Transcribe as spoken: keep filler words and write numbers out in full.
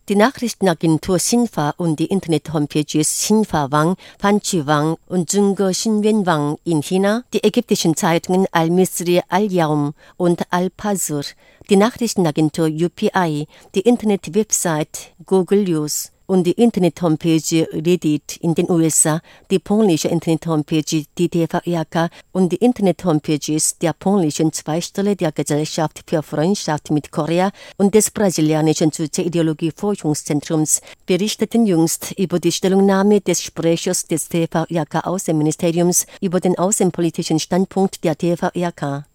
Die Nachrichtenagentur Xinhua und die Internet-Homepages Xinhua Wang, Fanqu Wang und Zhongge Xinwen Wang in China, die ägyptischen Zeitungen Al-Misri Al-Yawm und Al-Pasr, die Nachrichtenagentur U P I, die Internet-Website Google News und die Internet-Homepage Reddit in den U S A, die polnische Internet-Homepage D T V I K und die Internet-Homepages der polnischen Zweigstelle der Gesellschaft für Freundschaft mit Korea und des brasilianischen Sozialideologie-Forschungszentrums berichteten jüngst über die Stellungnahme des Sprechers des T V I K-Außenministeriums über den außenpolitischen Standpunkt der T V I K.